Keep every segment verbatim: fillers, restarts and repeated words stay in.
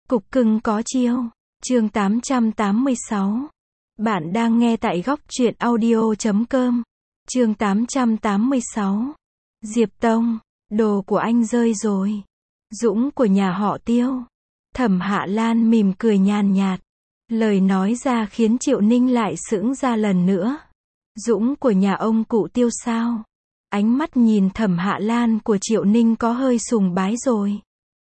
Cục cưng có chiêu. Chương tám trăm tám mươi sáu. Bạn đang nghe tại góc truyện audio chấm com. Chương tám trăm tám mươi sáu. Diệp Tông, đồ của anh rơi rồi. Dũng của nhà họ Tiêu. Thẩm Hạ Lan mỉm cười nhàn nhạt. Lời nói ra khiến Triệu Ninh lại sững ra lần nữa. Dũng của nhà ông cụ Tiêu sao? Ánh mắt nhìn Thẩm Hạ Lan của Triệu Ninh có hơi sùng bái rồi.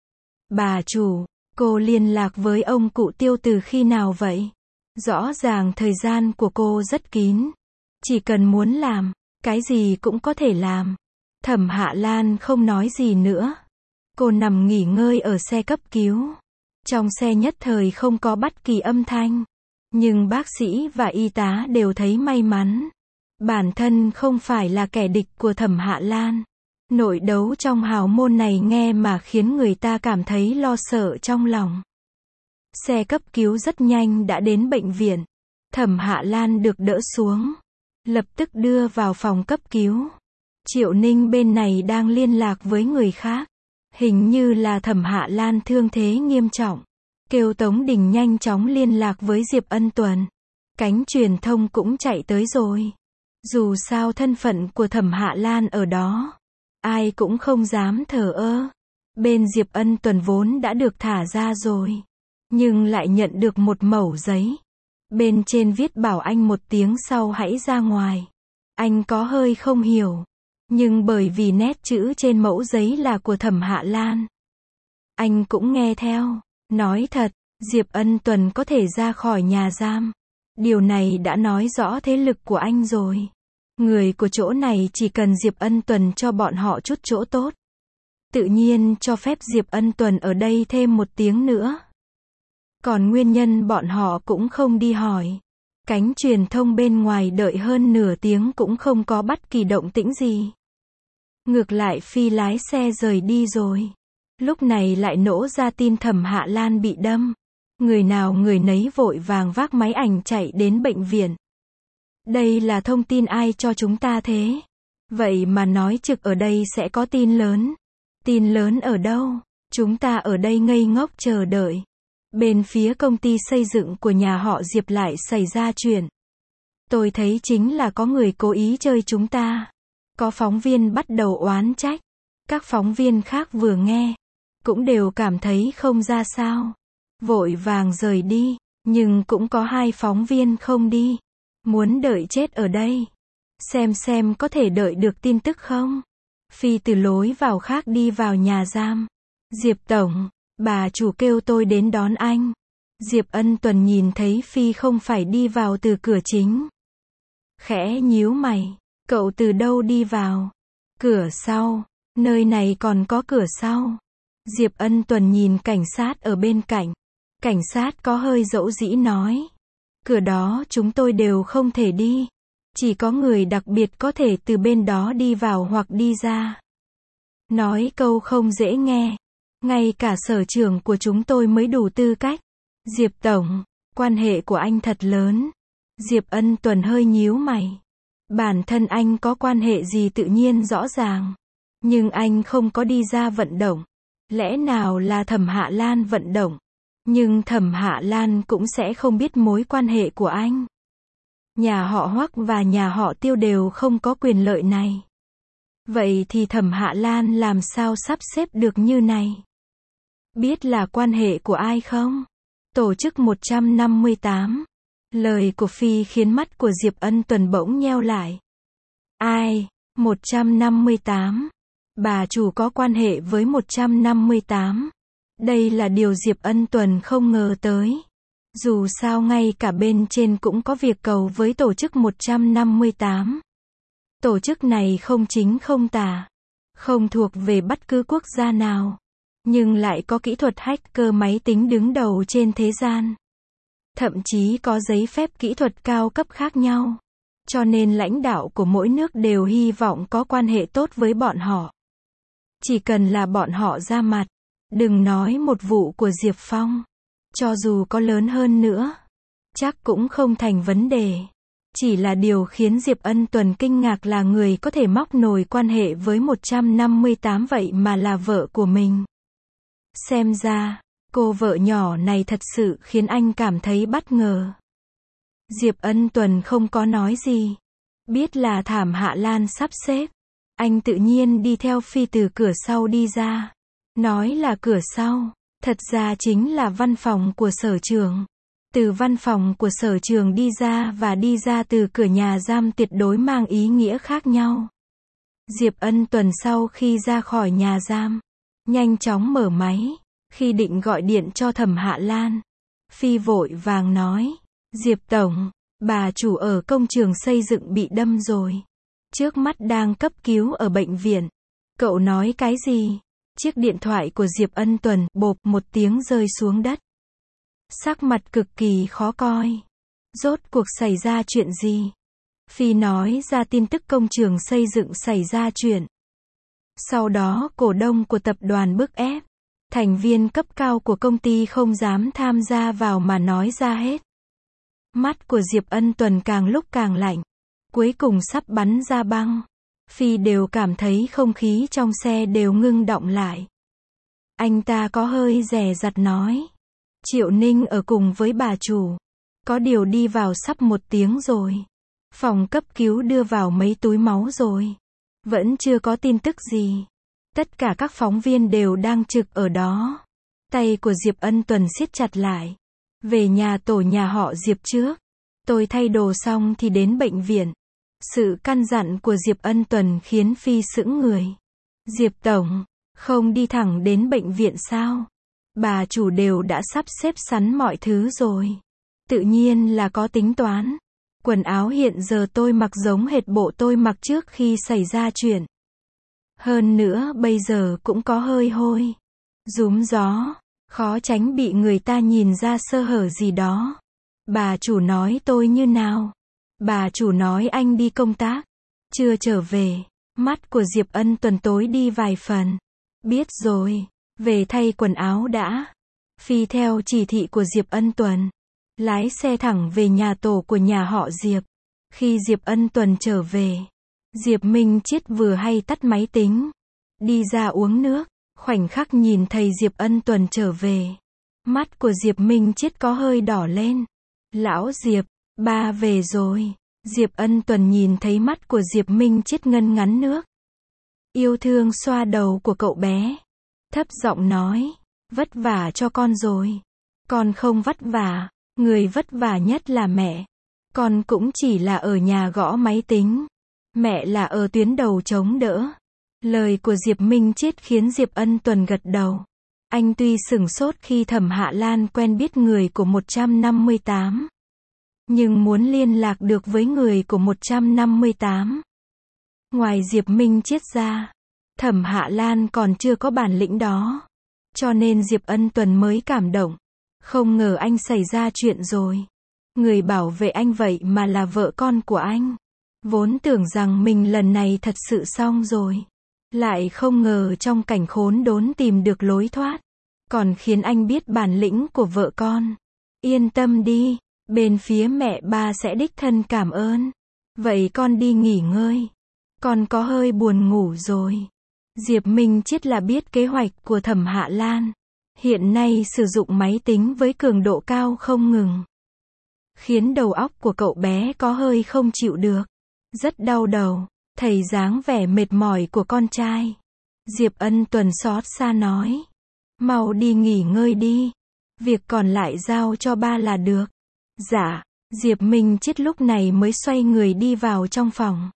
Bà chủ, cô liên lạc với ông cụ Tiêu từ khi nào vậy? Rõ ràng thời gian của cô rất kín. Chỉ cần muốn làm, cái gì cũng có thể làm. Thẩm Hạ Lan không nói gì nữa. Cô nằm nghỉ ngơi ở xe cấp cứu. Trong xe nhất thời không có bất kỳ âm thanh. Nhưng bác sĩ và y tá đều thấy may mắn. Bản thân không phải là kẻ địch của Thẩm Hạ Lan. Nội đấu trong hào môn này nghe mà khiến người ta cảm thấy lo sợ trong lòng. Xe cấp cứu rất nhanh đã đến bệnh viện. Thẩm Hạ Lan được đỡ xuống. Lập tức đưa vào phòng cấp cứu. Triệu Ninh bên này đang liên lạc với người khác. Hình như là Thẩm Hạ Lan thương thế nghiêm trọng. Kêu Tống Đình nhanh chóng liên lạc với Diệp Ân Tuần. Cánh truyền thông cũng chạy tới rồi. Dù sao thân phận của Thẩm Hạ Lan ở đó, ai cũng không dám thờ ơ. Bên Diệp Ân Tuần vốn đã được thả ra rồi, nhưng lại nhận được một mẩu giấy. Bên trên viết bảo anh một tiếng sau hãy ra ngoài. Anh có hơi không hiểu, nhưng bởi vì nét chữ trên mẫu giấy là của Thẩm Hạ Lan, anh cũng nghe theo. Nói thật, Diệp Ân Tuần có thể ra khỏi nhà giam. Điều này đã nói rõ thế lực của anh rồi. Người của chỗ này chỉ cần Diệp Ân Tuần cho bọn họ chút chỗ tốt. Tự nhiên cho phép Diệp Ân Tuần ở đây thêm một tiếng nữa. Còn nguyên nhân bọn họ cũng không đi hỏi. Cánh truyền thông bên ngoài đợi hơn nửa tiếng cũng không có bất kỳ động tĩnh gì. Ngược lại Phi lái xe rời đi rồi. Lúc này lại nổ ra tin Thẩm Hạ Lan bị đâm. Người nào người nấy vội vàng vác máy ảnh chạy đến bệnh viện. Đây là thông tin ai cho chúng ta thế? Vậy mà nói trực ở đây sẽ có tin lớn. Tin lớn ở đâu? Chúng ta ở đây ngây ngốc chờ đợi. Bên phía công ty xây dựng của nhà họ Diệp lại xảy ra chuyện. Tôi thấy chính là có người cố ý chơi chúng ta. Có phóng viên bắt đầu oán trách. Các phóng viên khác vừa nghe, cũng đều cảm thấy không ra sao. Vội vàng rời đi, nhưng cũng có hai phóng viên không đi. Muốn đợi chết ở đây. Xem xem có thể đợi được tin tức không? Phi từ lối vào khác đi vào nhà giam. Diệp Tổng, bà chủ kêu tôi đến đón anh. Diệp Ân Tuần nhìn thấy Phi không phải đi vào từ cửa chính. Khẽ nhíu mày, cậu từ đâu đi vào? Cửa sau, nơi này còn có cửa sau. Diệp Ân Tuần nhìn cảnh sát ở bên cạnh. Cảnh sát có hơi dẫu dĩ nói. Cửa đó chúng tôi đều không thể đi. Chỉ có người đặc biệt có thể từ bên đó đi vào hoặc đi ra. Nói câu không dễ nghe. Ngay cả sở trưởng của chúng tôi mới đủ tư cách. Diệp Tổng, quan hệ của anh thật lớn. Diệp Ân Tuần hơi nhíu mày. Bản thân anh có quan hệ gì tự nhiên rõ ràng. Nhưng anh không có đi ra vận động. Lẽ nào là Thẩm Hạ Lan vận động? Nhưng Thẩm Hạ Lan cũng sẽ không biết mối quan hệ của anh. Nhà họ Hoắc và nhà họ Tiêu đều không có quyền lợi này. Vậy thì Thẩm Hạ Lan làm sao sắp xếp được như này? Biết là quan hệ của ai không? Tổ chức một trăm năm mươi tám. Lời của Phi khiến mắt của Diệp Ân Tuần bỗng nheo lại. Ai? một trăm năm mươi tám. Bà chủ có quan hệ với một trăm năm mươi tám. Đây là điều Diệp Ân Tuần không ngờ tới. Dù sao ngay cả bên trên cũng có việc cầu với tổ chức một trăm năm mươi tám. Tổ chức này không chính không tà, không thuộc về bất cứ quốc gia nào, nhưng lại có kỹ thuật hacker máy tính đứng đầu trên thế gian. Thậm chí có giấy phép kỹ thuật cao cấp khác nhau. Cho nên lãnh đạo của mỗi nước đều hy vọng có quan hệ tốt với bọn họ. Chỉ cần là bọn họ ra mặt. Đừng nói một vụ của Diệp Phong. Cho dù có lớn hơn nữa, chắc cũng không thành vấn đề. Chỉ là điều khiến Diệp Ân Tuần kinh ngạc là người có thể móc nổi quan hệ với một trăm năm mươi tám vậy mà là vợ của mình. Xem ra, Cô vợ nhỏ này thật sự khiến anh cảm thấy bất ngờ. Diệp Ân Tuần không có nói gì. Biết là Thẩm Hạ Lan sắp xếp. Anh tự nhiên đi theo Phi từ cửa sau đi ra. Nói là cửa sau, thật ra chính là văn phòng của sở trường. Từ văn phòng của sở trường đi ra và đi ra từ cửa nhà giam tuyệt đối mang ý nghĩa khác nhau. Diệp Ân Tuần sau khi ra khỏi nhà giam, nhanh chóng mở máy. Khi định gọi điện cho Thẩm Hạ Lan, Phi vội vàng nói, Diệp Tổng, bà chủ ở công trường xây dựng bị đâm rồi. Trước mắt đang cấp cứu ở bệnh viện. Cậu nói cái gì? Chiếc điện thoại của Diệp Ân Tuần, bộp một tiếng rơi xuống đất. Sắc mặt cực kỳ khó coi. Rốt cuộc xảy ra chuyện gì? Phi nói ra tin tức công trường xây dựng xảy ra chuyện. Sau đó cổ đông của tập đoàn bức ép. Thành viên cấp cao của công ty không dám tham gia vào mà nói ra hết. Mắt của Diệp Ân Tuần càng lúc càng lạnh. Cuối cùng sắp bắn ra băng. Phi đều cảm thấy không khí trong xe đều ngưng đọng lại. Anh ta có hơi dè dặt nói. Triệu Ninh ở cùng với bà chủ. Có điều đi vào sắp một tiếng rồi. Phòng cấp cứu đưa vào mấy túi máu rồi. Vẫn chưa có tin tức gì. Tất cả các phóng viên đều đang trực ở đó. Tay của Diệp Ân Tuần siết chặt lại. Về nhà tổ nhà họ Diệp trước. Tôi thay đồ xong thì đến bệnh viện. Sự căn dặn của Diệp Ân Tuần khiến Phi sững người. Diệp Tổng, không đi thẳng đến bệnh viện sao? Bà chủ đều đã sắp xếp sẵn mọi thứ rồi. Tự nhiên là có tính toán. Quần áo hiện giờ tôi mặc giống hệt bộ tôi mặc trước khi xảy ra chuyện. Hơn nữa bây giờ cũng có hơi hôi. Rúm gió, khó tránh bị người ta nhìn ra sơ hở gì đó. Bà chủ nói tôi như nào? Bà chủ nói anh đi công tác. Chưa trở về. Mắt của Diệp Ân Tuần tối đi vài phần. Biết rồi. Về thay quần áo đã. Phi theo chỉ thị của Diệp Ân Tuần. Lái xe thẳng về nhà tổ của nhà họ Diệp. Khi Diệp Ân Tuần trở về. Diệp Minh Chiết vừa hay tắt máy tính. Đi ra uống nước. Khoảnh khắc nhìn thấy Diệp Ân Tuần trở về. Mắt của Diệp Minh Chiết có hơi đỏ lên. Lão Diệp, ba về rồi. Diệp Ân Tuần nhìn thấy mắt của Diệp Minh Chiết ngân ngắn nước. Yêu thương xoa đầu của cậu bé. Thấp giọng nói, vất vả cho con rồi. Con không vất vả, người vất vả nhất là mẹ. Con cũng chỉ là ở nhà gõ máy tính. Mẹ là ở tuyến đầu chống đỡ. Lời của Diệp Minh Chiết khiến Diệp Ân Tuần gật đầu. Anh tuy sửng sốt khi Thẩm Hạ Lan quen biết người của một trăm năm mươi tám. Nhưng muốn liên lạc được với người của một trăm năm mươi tám. Ngoài Diệp Minh Chiết ra, Thẩm Hạ Lan còn chưa có bản lĩnh đó. Cho nên Diệp Ân Tuần mới cảm động. Không ngờ anh xảy ra chuyện rồi. Người bảo vệ anh vậy mà là vợ con của anh. Vốn tưởng rằng mình lần này thật sự xong rồi. Lại không ngờ trong cảnh khốn đốn tìm được lối thoát. Còn khiến anh biết bản lĩnh của vợ con. Yên tâm đi, bên phía mẹ ba sẽ đích thân cảm ơn. Vậy con đi nghỉ ngơi. Con có hơi buồn ngủ rồi. Diệp Minh Chiết là biết kế hoạch của Thẩm Hạ Lan. Hiện nay sử dụng máy tính với cường độ cao không ngừng. Khiến đầu óc của cậu bé có hơi không chịu được. Rất đau đầu. Thầy dáng vẻ mệt mỏi của con trai. Diệp Ân Tuần xót xa nói. Mau đi nghỉ ngơi đi. Việc còn lại giao cho ba là được. Dạ. Diệp Minh Chiết lúc này mới xoay người đi vào trong phòng.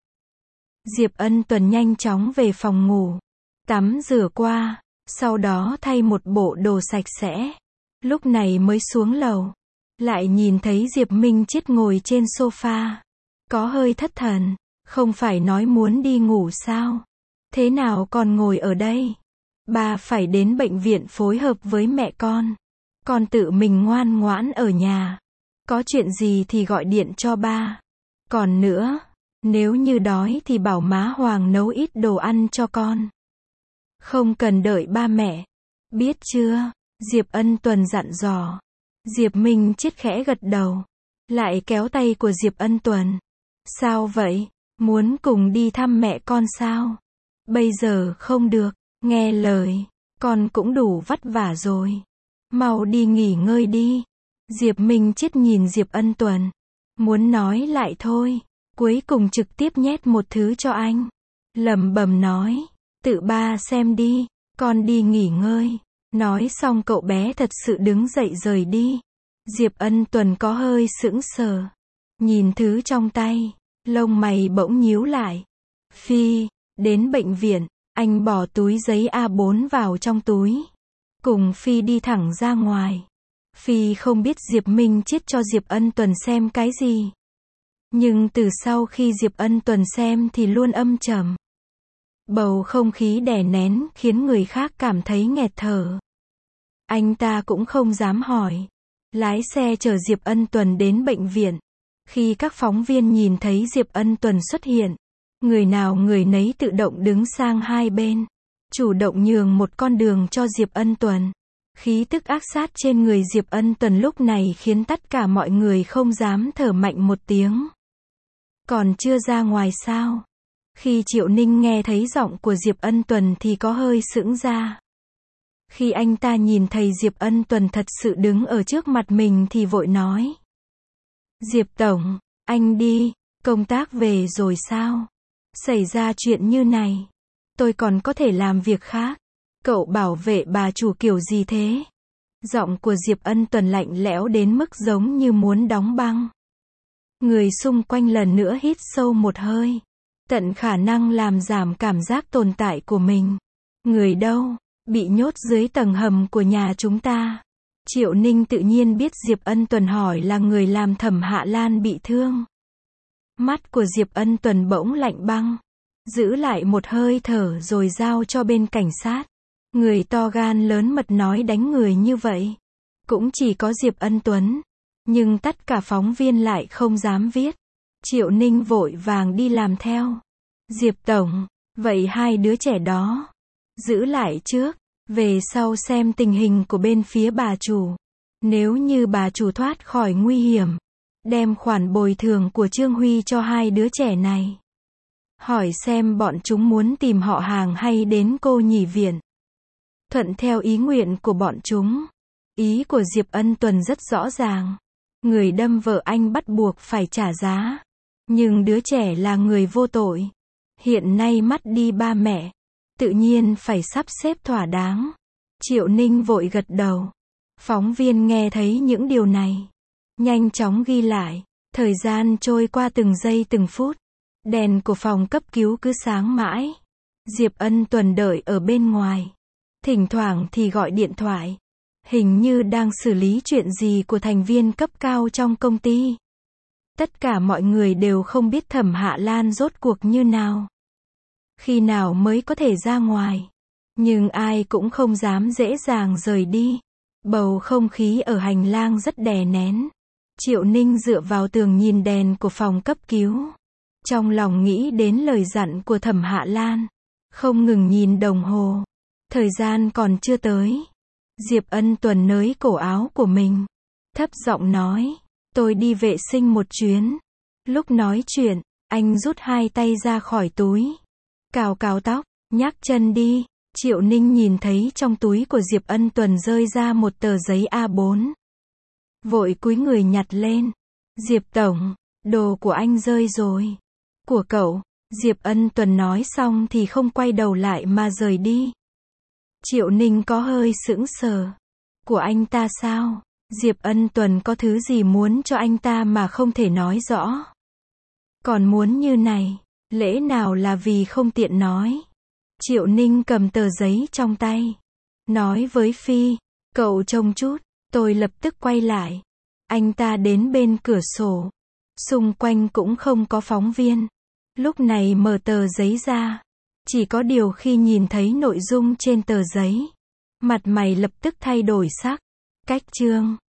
Diệp Ân Tuần nhanh chóng về phòng ngủ. Tắm rửa qua. Sau đó thay một bộ đồ sạch sẽ. Lúc này mới xuống lầu. Lại nhìn thấy Diệp Minh Chiết ngồi trên sofa. Có hơi thất thần. Không phải nói muốn đi ngủ sao? Thế nào còn ngồi ở đây? Ba phải đến bệnh viện phối hợp với mẹ con. Con tự mình ngoan ngoãn ở nhà. Có chuyện gì thì gọi điện cho ba. Còn nữa, nếu như đói thì bảo má Hoàng nấu ít đồ ăn cho con. Không cần đợi ba mẹ. Biết chưa? Diệp Ân Tuần dặn dò. Diệp Minh Chiết khẽ gật đầu. Lại kéo tay của Diệp Ân Tuần. Sao vậy? Muốn cùng đi thăm mẹ con sao? Bây giờ không được. Nghe lời. Con cũng đủ vất vả rồi. Mau đi nghỉ ngơi đi. Diệp Minh Chiết nhìn Diệp Ân Tuần. Muốn nói lại thôi. Cuối cùng trực tiếp nhét một thứ cho anh. Lẩm bẩm nói. Tự ba xem đi. Con đi nghỉ ngơi. Nói xong cậu bé thật sự đứng dậy rời đi. Diệp Ân Tuần có hơi sững sờ. Nhìn thứ trong tay. Lông mày bỗng nhíu lại. Phi. Đến bệnh viện. Anh bỏ túi giấy A bốn vào trong túi. Cùng Phi đi thẳng ra ngoài. Phi không biết Diệp Minh Chiết cho Diệp Ân Tuần xem cái gì. Nhưng từ sau khi Diệp Ân Tuần xem thì luôn âm trầm. Bầu không khí đè nén khiến người khác cảm thấy nghẹt thở. Anh ta cũng không dám hỏi. Lái xe chở Diệp Ân Tuần đến bệnh viện. Khi các phóng viên nhìn thấy Diệp Ân Tuần xuất hiện, người nào người nấy tự động đứng sang hai bên, chủ động nhường một con đường cho Diệp Ân Tuần. Khí tức ác sát trên người Diệp Ân Tuần lúc này khiến tất cả mọi người không dám thở mạnh một tiếng. Còn chưa ra ngoài sao? Khi Triệu Ninh nghe thấy giọng của Diệp Ân Tuần thì có hơi sững ra. Khi anh ta nhìn thấy Diệp Ân Tuần thật sự đứng ở trước mặt mình thì vội nói. Diệp Tổng, anh đi, công tác về rồi sao? Xảy ra chuyện như này, tôi còn có thể làm việc khác. Cậu bảo vệ bà chủ kiểu gì thế? Giọng của Diệp Ân Tuần lạnh lẽo đến mức giống như muốn đóng băng. Người xung quanh lần nữa hít sâu một hơi. Tận khả năng làm giảm cảm giác tồn tại của mình. Người đâu? Bị nhốt dưới tầng hầm của nhà chúng ta. Triệu Ninh tự nhiên biết Diệp Ân Tuần hỏi là người làm Thẩm Hạ Lan bị thương. Mắt của Diệp Ân Tuần bỗng lạnh băng. Giữ lại một hơi thở rồi giao cho bên cảnh sát. Người to gan lớn mật nói đánh người như vậy. Cũng chỉ có Diệp Ân Tuấn. Nhưng tất cả phóng viên lại không dám viết. Triệu Ninh vội vàng đi làm theo. Diệp Tổng, vậy hai đứa trẻ đó, giữ lại trước, về sau xem tình hình của bên phía bà chủ. Nếu như bà chủ thoát khỏi nguy hiểm, đem khoản bồi thường của Trương Huy cho hai đứa trẻ này. Hỏi xem bọn chúng muốn tìm họ hàng hay đến cô nhỉ viện. Thuận theo ý nguyện của bọn chúng. Ý của Diệp Ân Tuần rất rõ ràng. Người đâm vợ anh bắt buộc phải trả giá. Nhưng đứa trẻ là người vô tội. Hiện nay mất đi ba mẹ. Tự nhiên phải sắp xếp thỏa đáng. Triệu Ninh vội gật đầu. Phóng viên nghe thấy những điều này. Nhanh chóng ghi lại. Thời gian trôi qua từng giây từng phút. Đèn của phòng cấp cứu cứ sáng mãi. Diệp Ân Tuần đợi ở bên ngoài. Thỉnh thoảng thì gọi điện thoại. Hình như đang xử lý chuyện gì của thành viên cấp cao trong công ty. Tất cả mọi người đều không biết Thẩm Hạ Lan rốt cuộc như nào. Khi nào mới có thể ra ngoài. Nhưng ai cũng không dám dễ dàng rời đi. Bầu không khí ở hành lang rất đè nén. Triệu Ninh dựa vào tường nhìn đèn của phòng cấp cứu. Trong lòng nghĩ đến lời dặn của Thẩm Hạ Lan. Không ngừng nhìn đồng hồ. Thời gian còn chưa tới. Diệp Ân Tuần nới cổ áo của mình. Thấp giọng nói. Tôi đi vệ sinh một chuyến. Lúc nói chuyện, anh rút hai tay ra khỏi túi. Cào cào tóc, nhắc chân đi. Triệu Ninh nhìn thấy trong túi của Diệp Ân Tuần rơi ra một tờ giấy A bốn. Vội cúi người nhặt lên. Diệp Tổng, đồ của anh rơi rồi. Của cậu. Diệp Ân Tuần nói xong thì không quay đầu lại mà rời đi. Triệu Ninh có hơi sững sờ. Của anh ta sao? Diệp Ân Tuần có thứ gì muốn cho anh ta mà không thể nói rõ. Còn muốn như này, lẽ nào là vì không tiện nói. Triệu Ninh cầm tờ giấy trong tay. Nói với Phi, cậu trông chút, tôi lập tức quay lại. Anh ta đến bên cửa sổ. Xung quanh cũng không có phóng viên. Lúc này mở tờ giấy ra. Chỉ có điều khi nhìn thấy nội dung trên tờ giấy, mặt mày lập tức thay đổi sắc. Cách chương